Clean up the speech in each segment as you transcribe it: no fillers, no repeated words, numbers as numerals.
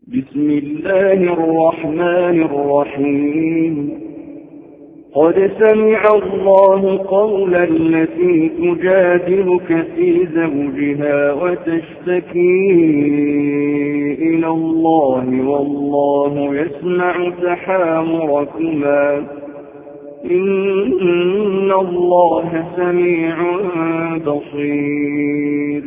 بسم الله الرحمن الرحيم. قد سمع الله قول التي تجادلك في زوجها وتشتكي إلى الله والله يسمع تحاوركما إن الله سميع بصير.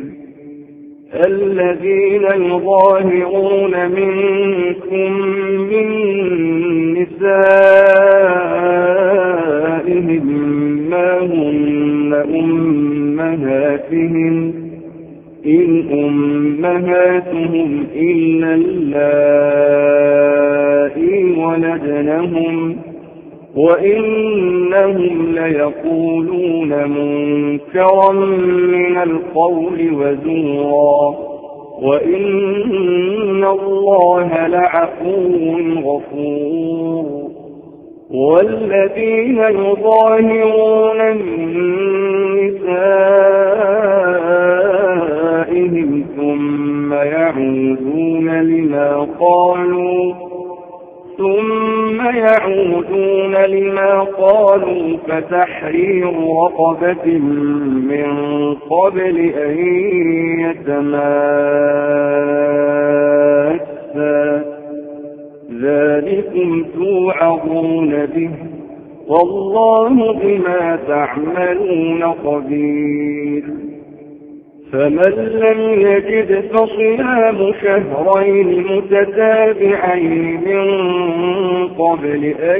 الذين يظاهرون منكم من نسائهم ما هن أمهاتهم إن أمهاتهم إلا اللائي ولدنهم وإنهم ليقولون منكرا من القول وزورا وإن الله لعفو غفور. والذين يظاهرون من نسائهم ثم يعودون لما قالوا فتحرير رقبة من قبل أن يتماسا ذلكم توعظون به والله بما تعملون خبير. فمن لم يجد فصيام شهرين متتابعين من قبل أن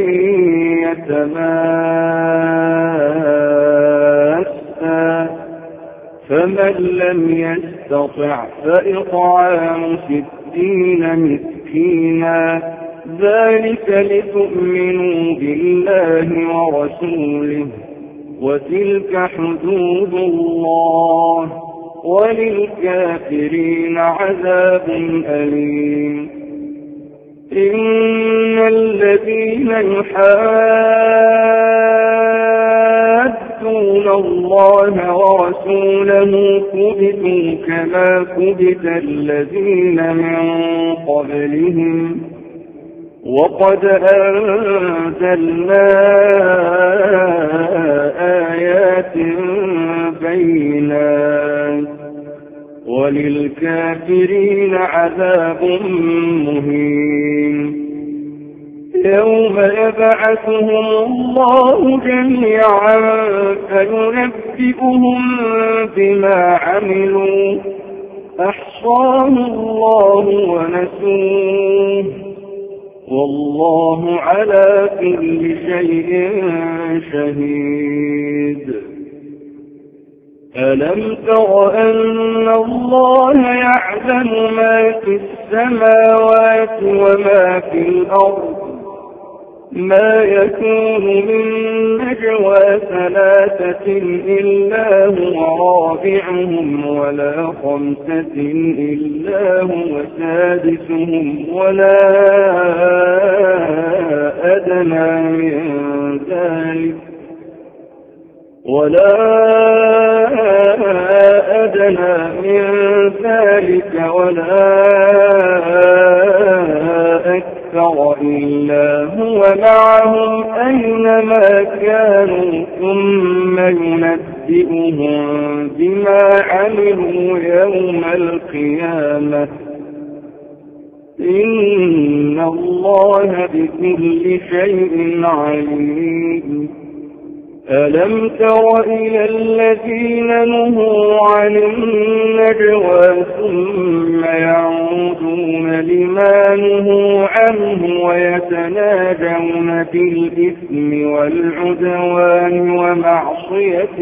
يتماسا فمن لم يستطع فإطعام 60 مسكينا ذلك لتؤمنوا بالله ورسوله وتلك حدود الله وللكافرين عذاب أليم. إن الذين يحادون الله ورسوله كبتوا كما كبت الذين من قبلهم وقد أنزلنا آيات بينات وللكافرين عذاب مهين. يوم يبعثهم الله جميعا فينبئهم بما عملوا أحصاه الله ونسوه والله على كل شيء شهيد. ألم تر أن الله يعلم ما في السماوات وما في الأرض ما يكون من نجوى 3 إلا هو رابعهم ولا 5 إلا هو سادسهم ولا أدنى من ذلك ولا أكثر إلا هو معهم أينما كانوا ثم ينبئهم بما عملوا يوم القيامة إن الله بكل شيء عليم. ألم تر إلى الذين نهوا عن النجوى ثم يعودون لما نهوا عنه ويتناجون بالإثم والعدوان ومعصية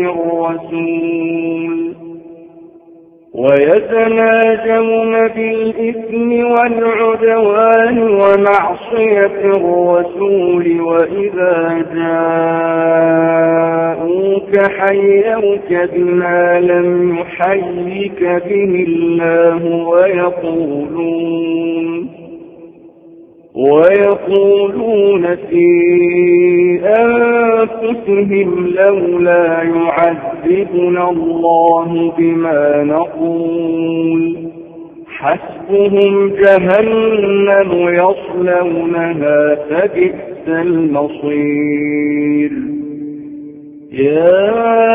الرسول وإذا جاءوك حيوك بما لم يحيك به الله ويقولون في أنفسهم لولا يعذبنا الله بما نقول حسبهم جهنم يصلونها فبئس المصير يا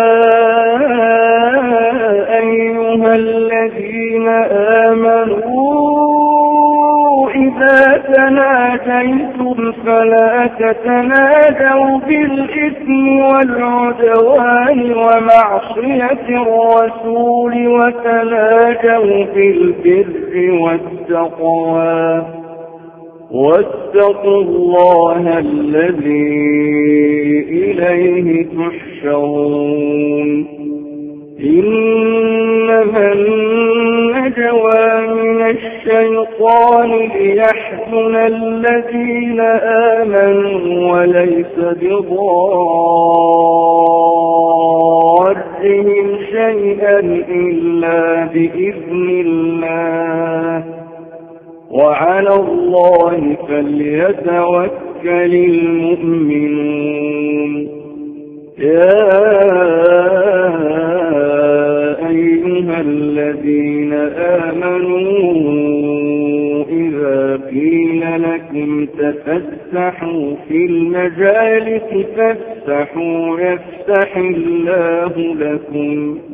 أيها الذين آمنوا إذا تناجيتم فلا تتناجوا بالإثم والعدوان ومعصية الرسول وتناجوا بالبر والتقوى واتقوا الله الذي إليه تحشرون إنما النجوى من الشيطان ليحزن الذين آمنوا وليس بضارهم شيئا إلا بإذن الله وعلى الله فليتوكل المؤمنون يا أيها الذين آمنوا إذا قيل لكم تفسحوا في المجالس فافسحوا يفسح الله لكم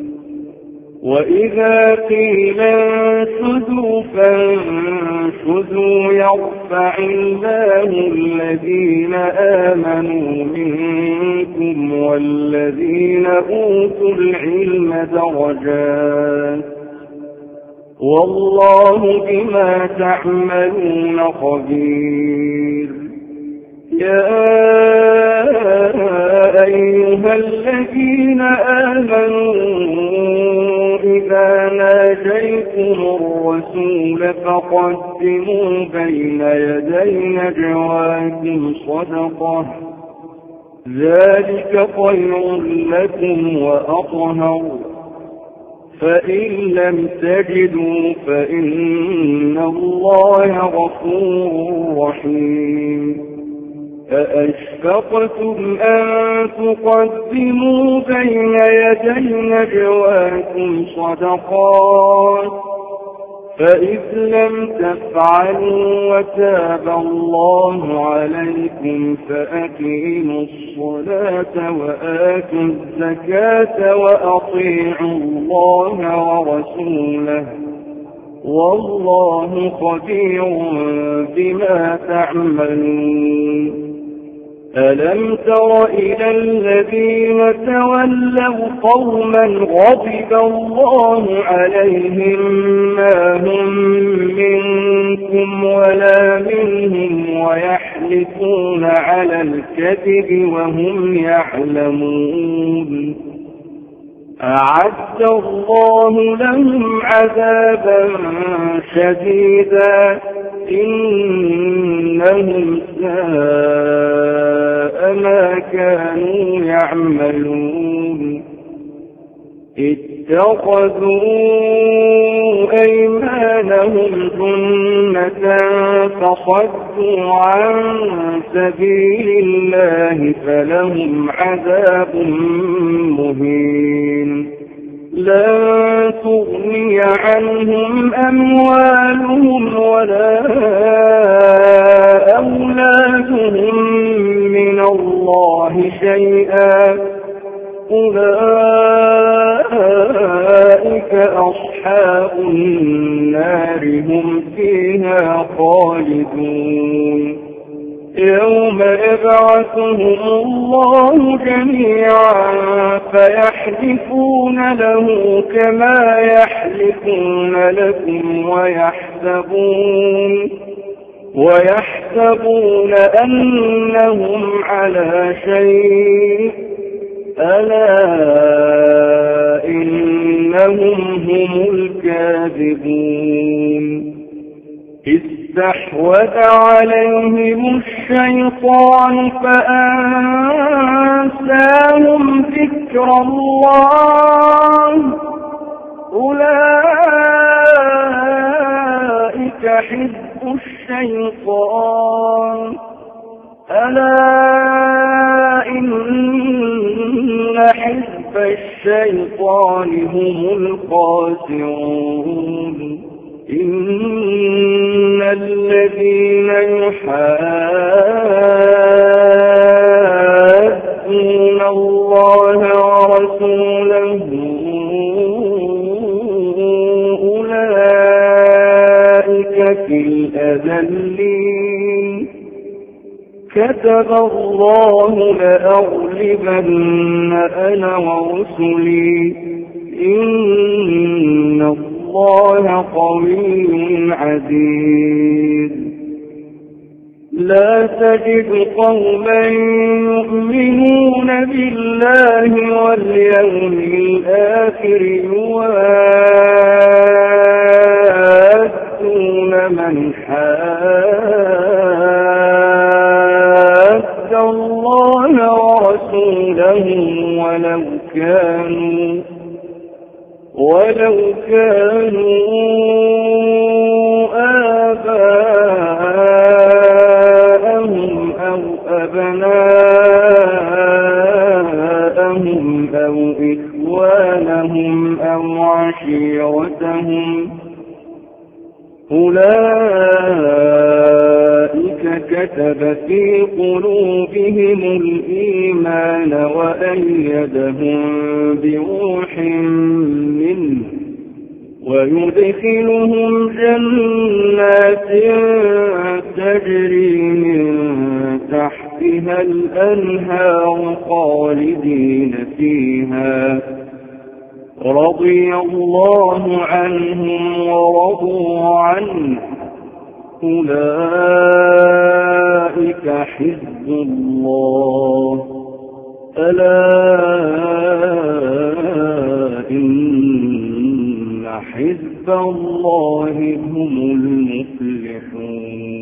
وإذا قيل انشزوا فانشزوا يرفع الله الذين آمنوا منكم والذين أوتوا العلم درجات والله بما تعملون خبير يا أيها الذين آمنوا إذا ناجيتم الرسول فقدموا بين يدي نجواكم صدقة ذلك خير لكم وأطهر فإن لم تجدوا فإن الله غفور رحيم أأشفقتم أن تقدموا بين يدي نجواكم صدقات فإذ لم تفعلوا وتاب الله عليكم فأقيموا الصلاة وآتوا الزكاة وأطيعوا الله ورسوله والله خبير بما تعملون ألم تر إلى الذين تولوا قوما غضب الله عليهم ما هم منكم ولا منهم ويحلفون على الكذب وهم يعلمون أعد الله لهم عذابا شديدا إنهم ساء ما كانوا يعملون اتخذوا أيمانهم جنة فصدوا عن سبيل الله فلهم عذاب مهين لن تغني عنهم أموالهم ولا أولادهم من الله شيئا أولئك أصحاب النار هم فيها خالدون يوم يبعثهم الله جميعا فيحلفون له كما يحلفون لكم ويحسبون أنهم على شيء ألا إنهم هم الكاذبون استحوذ عليهم الشيطان فأنساهم ذكر الله أولئك حزب الشيطان ألا إن حزب الشيطان هم الخاسرون إن الذين يحادون الله ورسوله أولئك في الأذلين كتب الله لأغلبن أنا ورسلي إن الله قوي عزيز لا تجد قوما يؤمنون بالله واليوم الآخر يوادون من حاد الله ورسوله ولو كانوا آباءهم أو أبناءهم أو إخوانهم أو عشيرتهم أولئك كتب في قلوبهم الإيمان وأيدهم بروح منه ويدخلهم جنات تجري من تحتها الأنهار خالدين فيها رضي الله عنهم ورضوا عنه أولئك حزب الله ألا إن حزب الله هم المفلحون